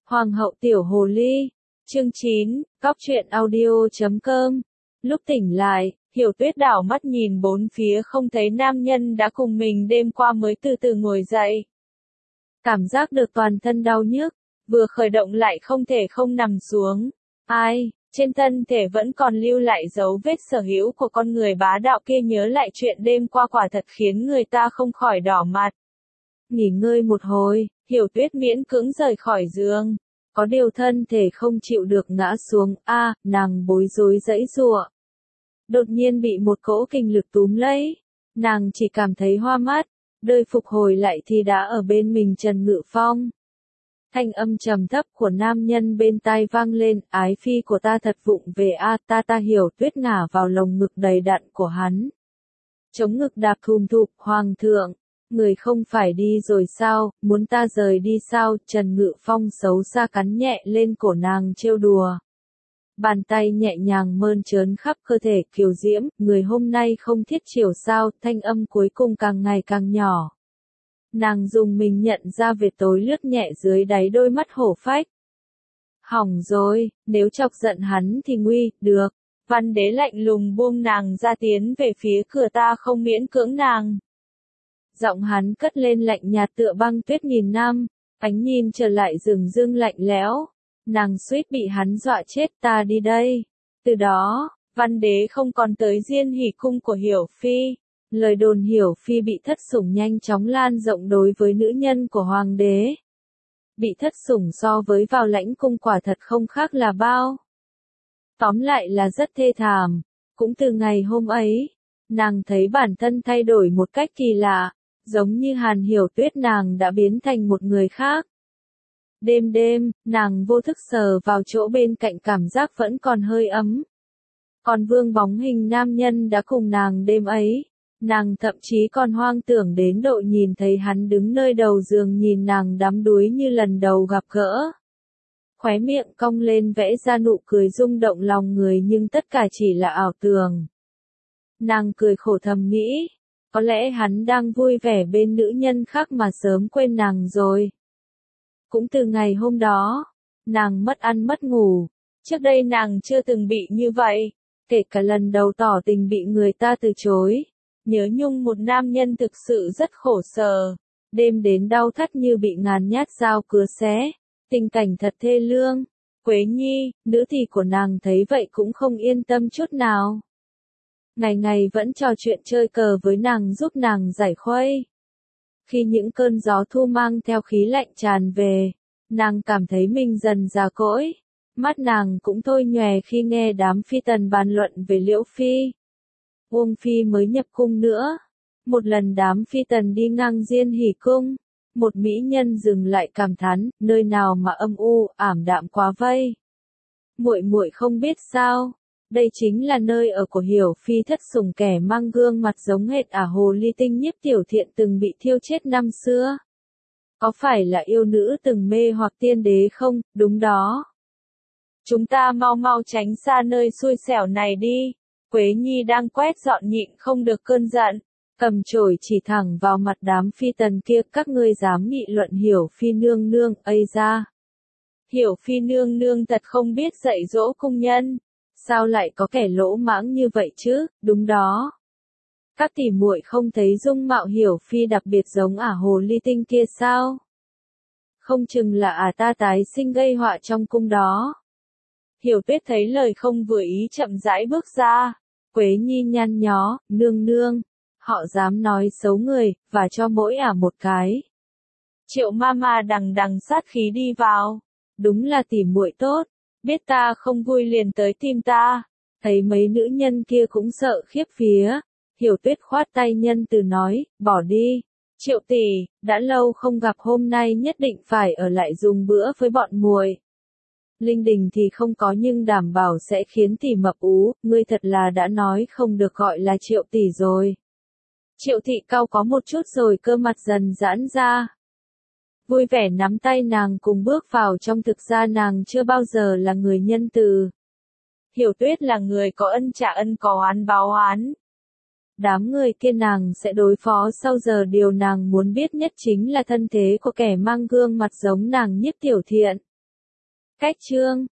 Hoàng hậu tiểu hồ ly. Chương 9, cóc truyện audio.com. Lúc tỉnh lại, Hiểu Tuyết đảo mắt nhìn bốn phía không thấy nam nhân đã cùng mình đêm qua mới từ từ ngồi dậy. Cảm giác được toàn thân đau nhức, vừa khởi động lại không thể không nằm xuống. Ai, trên thân thể vẫn còn lưu lại dấu vết sở hữu của con người bá đạo kia, nhớ lại chuyện đêm qua quả thật khiến người ta không khỏi đỏ mặt. Nghỉ ngơi một hồi, Hiểu Tuyết miễn cưỡng rời khỏi giường. Có điều thân thể không chịu được ngã xuống, nàng bối rối giãy giụa. Đột nhiên bị một cỗ kinh lực túm lấy. Nàng chỉ cảm thấy hoa mắt, đợi phục hồi lại thì đã ở bên mình Trần Ngự Phong. Thanh âm trầm thấp của nam nhân bên tai vang lên, ái phi của ta thật vụng về ta Hiểu Tuyết ngả vào lồng ngực đầy đặn của hắn. Chống ngực đạp thùm thụp, hoàng thượng. Người không phải đi rồi sao, muốn ta rời đi sao? Trần Ngự Phong xấu xa cắn nhẹ lên cổ nàng trêu đùa. Bàn tay nhẹ nhàng mơn trớn khắp cơ thể kiều diễm, người hôm nay không thiết chiều sao? Thanh âm cuối cùng càng ngày càng nhỏ. Nàng dùng mình nhận ra vệt tối lướt nhẹ dưới đáy đôi mắt hổ phách. Hỏng rồi, nếu chọc giận hắn thì nguy, được. Văn Đế lạnh lùng buông nàng ra, tiến về phía cửa, ta không miễn cưỡng nàng. Giọng hắn cất lên lạnh nhạt tựa băng tuyết nghìn năm, ánh nhìn trở lại rừng rưng lạnh lẽo. Nàng suýt bị hắn dọa chết, ta đi đây. Từ đó, Văn Đế không còn tới Diên Hỷ cung của Hiểu Phi. Lời đồn Hiểu Phi bị thất sủng nhanh chóng lan rộng đối với nữ nhân của Hoàng đế. Bị thất sủng so với vào lãnh cung quả thật không khác là bao. Tóm lại là rất thê thảm. Cũng từ ngày hôm ấy, nàng thấy bản thân thay đổi một cách kỳ lạ. Giống như Hàn Hiểu Tuyết, nàng đã biến thành một người khác. Đêm đêm, nàng vô thức sờ vào chỗ bên cạnh, cảm giác vẫn còn hơi ấm. Còn vương bóng hình nam nhân đã cùng nàng đêm ấy, nàng thậm chí còn hoang tưởng đến độ nhìn thấy hắn đứng nơi đầu giường nhìn nàng đắm đuối như lần đầu gặp gỡ. Khóe miệng cong lên vẽ ra nụ cười rung động lòng người, nhưng tất cả chỉ là ảo tưởng. Nàng cười khổ thầm nghĩ. Có lẽ hắn đang vui vẻ bên nữ nhân khác mà sớm quên nàng rồi. Cũng từ ngày hôm đó, nàng mất ăn mất ngủ. Trước đây nàng chưa từng bị như vậy. Kể cả lần đầu tỏ tình bị người ta từ chối. Nhớ nhung một nam nhân thực sự rất khổ sở. Đêm đến đau thắt như bị ngàn nhát dao cứa xé. Tình cảnh thật thê lương. Quế Nhi, nữ tỳ của nàng thấy vậy cũng không yên tâm chút nào. Ngày ngày vẫn trò chuyện chơi cờ với nàng, giúp nàng giải khuây. Khi những cơn gió thu mang theo khí lạnh tràn về, nàng cảm thấy mình dần già cỗi. Mắt nàng cũng thôi nhòe khi nghe đám phi tần bàn luận về Liễu Phi. Uông Phi mới nhập cung nữa. Một lần đám phi tần đi ngang Diên Hỷ cung, một mỹ nhân dừng lại cảm thán, nơi nào mà âm u, ảm đạm quá vây. Muội muội không biết sao? Đây chính là nơi ở của Hiểu Phi thất sủng, kẻ mang gương mặt giống hệt hồ ly tinh Nhiếp Tiểu Thiện từng bị thiêu chết năm xưa. Có phải là yêu nữ từng mê hoặc tiên đế không? Đúng đó. Chúng ta mau mau tránh xa nơi xui xẻo này đi. Quế Nhi đang quét dọn nhịn không được cơn giận, cầm chổi chỉ thẳng vào mặt đám phi tần kia. Các ngươi dám nghị luận Hiểu Phi nương nương, ây ra. Hiểu Phi nương nương thật không biết dạy dỗ cung nhân. Sao lại có kẻ lỗ mãng như vậy chứ? Đúng đó. Các tỷ muội không thấy dung mạo Hiểu Phi đặc biệt giống hồ ly tinh kia sao? Không chừng là ta tái sinh gây họa trong cung đó. Hiểu Tuyết thấy lời không vừa ý chậm rãi bước ra. Quế Nhi nhăn nhó, nương nương. Họ dám nói xấu người, và cho mỗi một cái. Triệu Mama đằng đằng sát khí đi vào. Đúng là tỷ muội tốt. Biết ta không vui liền tới tìm ta. Thấy mấy nữ nhân kia cũng sợ khiếp vía. Hiểu Tuyết khoát tay nhân từ nói, bỏ đi. Triệu tỷ, đã lâu không gặp, hôm nay nhất định phải ở lại dùng bữa với bọn muội. Linh đình thì không có nhưng đảm bảo sẽ khiến tỷ mập ú, ngươi thật là đã nói không được gọi là Triệu tỷ rồi. Triệu thị cau có một chút rồi cơ mặt dần giãn ra. Vui vẻ nắm tay nàng cùng bước vào trong, thực ra nàng chưa bao giờ là người nhân từ. Hiểu Tuyết là người có ân trả ân, có oán báo oán. Đám người kia nàng sẽ đối phó sau giờ, điều nàng muốn biết nhất chính là thân thế của kẻ mang gương mặt giống nàng Nhiếp Tiểu Thiện. Cách chương